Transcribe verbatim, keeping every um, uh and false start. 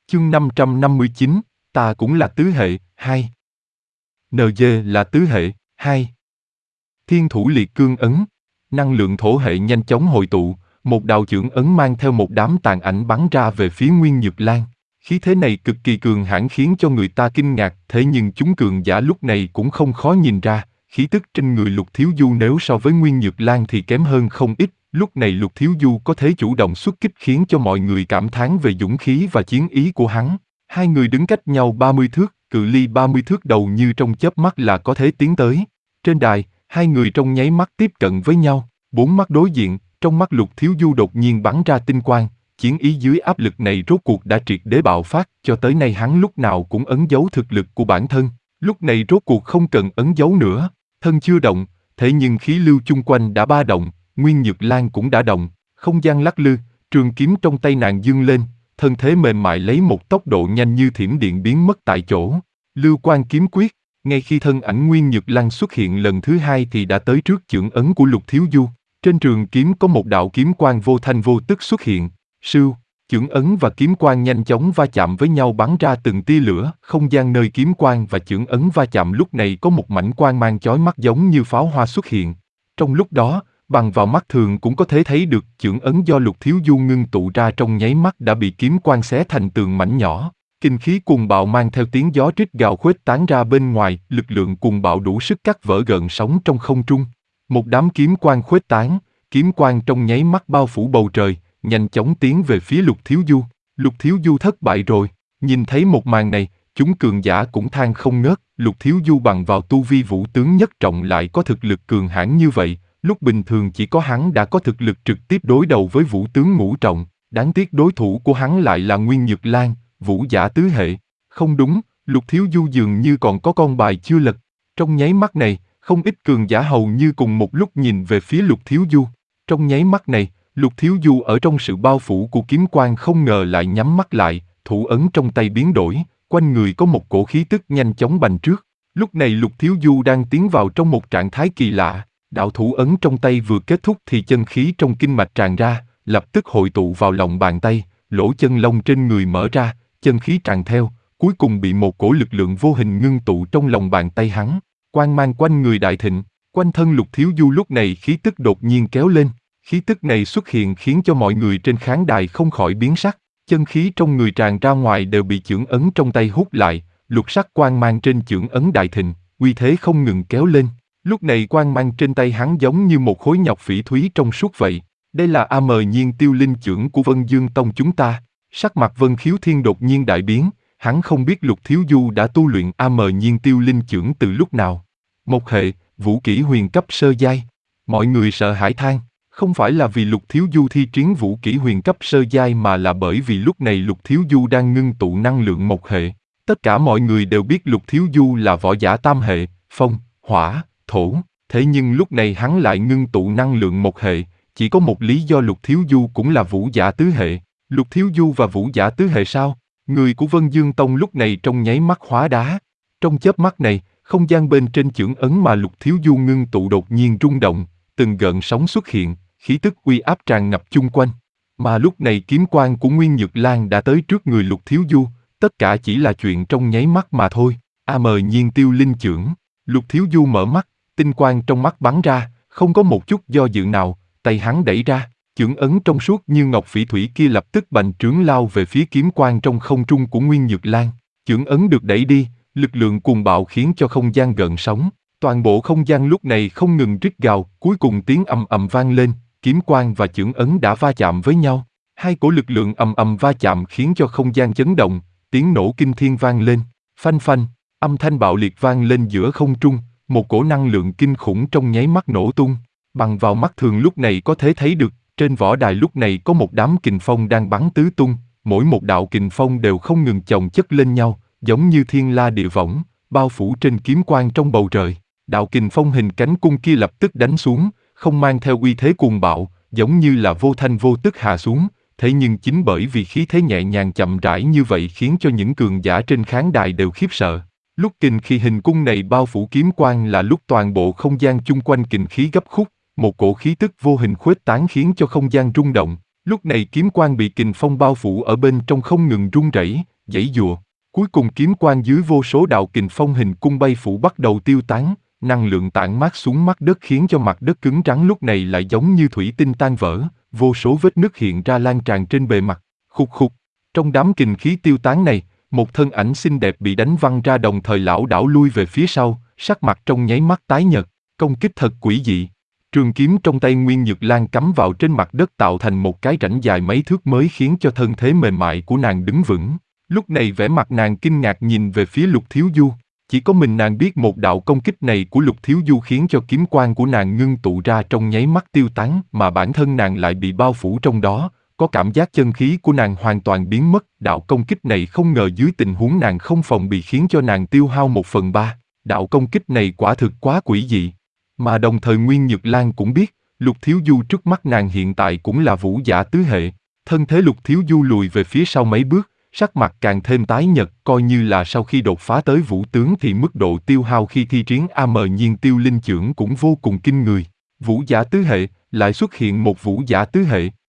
Chương năm trăm năm mươi chín, ta cũng là tứ hệ, hai. en giê là tứ hệ, hai. Thiên thủ liệt cương ấn. Năng lượng thổ hệ nhanh chóng hội tụ, một đạo chưởng ấn mang theo một đám tàn ảnh bắn ra về phía Nguyên Nhược Lan. Khí thế này cực kỳ cường hãn khiến cho người ta kinh ngạc, thế nhưng chúng cường giả lúc này cũng không khó nhìn ra, khí tức trên người Lục Thiếu Du nếu so với Nguyên Nhược Lan thì kém hơn không ít. Lúc này Lục Thiếu Du có thể chủ động xuất kích khiến cho mọi người cảm thán về dũng khí và chiến ý của hắn. Hai người đứng cách nhau ba mươi thước, cự ly ba mươi thước đầu như trong chớp mắt là có thể tiến tới. Trên đài, hai người trong nháy mắt tiếp cận với nhau, bốn mắt đối diện, trong mắt Lục Thiếu Du đột nhiên bắn ra tinh quang, chiến ý dưới áp lực này rốt cuộc đã triệt để bạo phát, cho tới nay hắn lúc nào cũng ẩn giấu thực lực của bản thân, lúc này rốt cuộc không cần ẩn giấu nữa, thân chưa động, thế nhưng khí lưu chung quanh đã ba động, Nguyên Nhược Lan cũng đã động, không gian lắc lư, trường kiếm trong tay nàng dương lên, thân thế mềm mại lấy một tốc độ nhanh như thiểm điện biến mất tại chỗ. Lưu Quang kiếm quyết, ngay khi thân ảnh Nguyên Nhược Lan xuất hiện lần thứ hai thì đã tới trước chưởng ấn của Lục Thiếu Du. Trên trường kiếm có một đạo kiếm quang vô thanh vô tức xuất hiện, sưu, chưởng ấn và kiếm quang nhanh chóng va chạm với nhau bắn ra từng tia lửa, không gian nơi kiếm quang và chưởng ấn va chạm lúc này có một mảnh quang mang chói mắt giống như pháo hoa xuất hiện. Trong lúc đó, bằng vào mắt thường cũng có thể thấy được chưởng ấn do Lục Thiếu Du ngưng tụ ra trong nháy mắt đã bị kiếm quang xé thành tường mảnh nhỏ. Kinh khí cuồng bạo mang theo tiếng gió rít gào khuếch tán ra bên ngoài, lực lượng cuồng bạo đủ sức cắt vỡ gợn sóng trong không trung. Một đám kiếm quang khuếch tán, kiếm quang trong nháy mắt bao phủ bầu trời, nhanh chóng tiến về phía Lục Thiếu Du. Lục Thiếu Du thất bại rồi. Nhìn thấy một màn này, chúng cường giả cũng than không ngớt. Lục Thiếu Du bằng vào tu vi vũ tướng nhất trọng lại có thực lực cường hãn như vậy. Lúc bình thường chỉ có hắn đã có thực lực trực tiếp đối đầu với vũ tướng ngũ trọng. Đáng tiếc đối thủ của hắn lại là Nguyên Nhược Lan, vũ giả tứ hệ. Không đúng, Lục Thiếu Du dường như còn có con bài chưa lật. Trong nháy mắt này, không ít cường giả hầu như cùng một lúc nhìn về phía Lục Thiếu Du. Trong nháy mắt này, Lục Thiếu Du ở trong sự bao phủ của kiếm quang không ngờ lại nhắm mắt lại, thủ ấn trong tay biến đổi, quanh người có một cổ khí tức nhanh chóng bành trước. Lúc này Lục Thiếu Du đang tiến vào trong một trạng thái kỳ lạ, đạo thủ ấn trong tay vừa kết thúc thì chân khí trong kinh mạch tràn ra, lập tức hội tụ vào lòng bàn tay, lỗ chân lông trên người mở ra, chân khí tràn theo, cuối cùng bị một cổ lực lượng vô hình ngưng tụ trong lòng bàn tay hắn. Quang mang quanh người đại thịnh, quanh thân Lục Thiếu Du lúc này khí tức đột nhiên kéo lên. Khí tức này xuất hiện khiến cho mọi người trên khán đài không khỏi biến sắc, chân khí trong người tràn ra ngoài đều bị chưởng ấn trong tay hút lại, lục sắc quang mang trên chưởng ấn đại thịnh, uy thế không ngừng kéo lên. Lúc này quang mang trên tay hắn giống như một khối ngọc phỉ thúy trong suốt vậy. Đây là A Mờ Nhiên Tiêu Linh chưởng của Vân Dương Tông chúng ta. Sắc mặt Vân Khiếu Thiên đột nhiên đại biến, hắn không biết Lục Thiếu Du đã tu luyện A Mờ Nhiên Tiêu Linh chưởng từ lúc nào. Một hệ, vũ kỹ huyền cấp sơ giai. Mọi người sợ hãi than. Không phải là vì Lục Thiếu Du thi triển vũ kỹ huyền cấp sơ giai mà là bởi vì lúc này Lục Thiếu Du đang ngưng tụ năng lượng một hệ. Tất cả mọi người đều biết Lục Thiếu Du là võ giả tam hệ, phong, hỏa, thổ. Thế nhưng lúc này hắn lại ngưng tụ năng lượng một hệ, chỉ có một lý do Lục Thiếu Du cũng là vũ giả tứ hệ. Lục Thiếu Du và vũ giả tứ hệ sao? Người của Vân Dương Tông lúc này trong nháy mắt hóa đá. Trong chớp mắt này, không gian bên trên chưởng ấn mà Lục Thiếu Du ngưng tụ đột nhiên rung động, từng gợn sóng xuất hiện. Khí tức uy áp tràn ngập chung quanh, mà lúc này kiếm quang của Nguyên Nhược Lan đã tới trước người Lục Thiếu Du, tất cả chỉ là chuyện trong nháy mắt mà thôi. A Mờ Nhiên Tiêu Linh chưởng, Lục Thiếu Du mở mắt, tinh quang trong mắt bắn ra, không có một chút do dự nào, tay hắn đẩy ra, chưởng ấn trong suốt như ngọc phỉ thủy kia lập tức bành trướng lao về phía kiếm quang trong không trung của Nguyên Nhược Lan. Chưởng ấn được đẩy đi, lực lượng cuồng bạo khiến cho không gian gợn sóng, toàn bộ không gian lúc này không ngừng rít gào, cuối cùng tiếng ầm ầm vang lên. Kiếm quang và chưởng ấn đã va chạm với nhau, hai cổ lực lượng ầm ầm va chạm khiến cho không gian chấn động, tiếng nổ kinh thiên vang lên, phanh phanh, âm thanh bạo liệt vang lên giữa không trung, một cổ năng lượng kinh khủng trong nháy mắt nổ tung, bằng vào mắt thường lúc này có thể thấy được, trên võ đài lúc này có một đám kình phong đang bắn tứ tung, mỗi một đạo kình phong đều không ngừng chồng chất lên nhau, giống như thiên la địa võng, bao phủ trên kiếm quang trong bầu trời, đạo kình phong hình cánh cung kia lập tức đánh xuống. Không mang theo uy thế cuồng bạo, giống như là vô thanh vô tức hạ xuống, thế nhưng chính bởi vì khí thế nhẹ nhàng chậm rãi như vậy khiến cho những cường giả trên khán đài đều khiếp sợ. Lúc kình khi hình cung này bao phủ kiếm quang là lúc toàn bộ không gian chung quanh kình khí gấp khúc, một cổ khí tức vô hình khuếch tán khiến cho không gian rung động. Lúc này kiếm quang bị kình phong bao phủ ở bên trong không ngừng rung rẩy, giãy giụa. Cuối cùng kiếm quang dưới vô số đạo kình phong hình cung bay phủ bắt đầu tiêu tán, năng lượng tản mát xuống mặt đất khiến cho mặt đất cứng rắn lúc này lại giống như thủy tinh tan vỡ, vô số vết nứt hiện ra lan tràn trên bề mặt. Khục khục, trong đám kình khí tiêu tán này, một thân ảnh xinh đẹp bị đánh văng ra đồng thời lảo đảo lui về phía sau, sắc mặt trong nháy mắt tái nhợt, công kích thật quỷ dị. Trường kiếm trong tay Nguyên Nhược Lan cắm vào trên mặt đất tạo thành một cái rãnh dài mấy thước mới khiến cho thân thế mềm mại của nàng đứng vững. Lúc này vẻ mặt nàng kinh ngạc nhìn về phía Lục Thiếu Du, chỉ có mình nàng biết một đạo công kích này của Lục Thiếu Du khiến cho kiếm quang của nàng ngưng tụ ra trong nháy mắt tiêu tán mà bản thân nàng lại bị bao phủ trong đó, có cảm giác chân khí của nàng hoàn toàn biến mất. Đạo công kích này không ngờ dưới tình huống nàng không phòng bị khiến cho nàng tiêu hao một phần ba, đạo công kích này quả thực quá quỷ dị. Mà đồng thời Nguyên Nhược Lan cũng biết, Lục Thiếu Du trước mắt nàng hiện tại cũng là vũ giả tứ hệ, thân thế Lục Thiếu Du lùi về phía sau mấy bước, sắc mặt càng thêm tái nhợt, coi như là sau khi đột phá tới vũ tướng thì mức độ tiêu hao khi thi triển A M Nhiên Tiêu Linh Chưởng cũng vô cùng kinh người. Vũ giả tứ hệ, lại xuất hiện một vũ giả tứ hệ,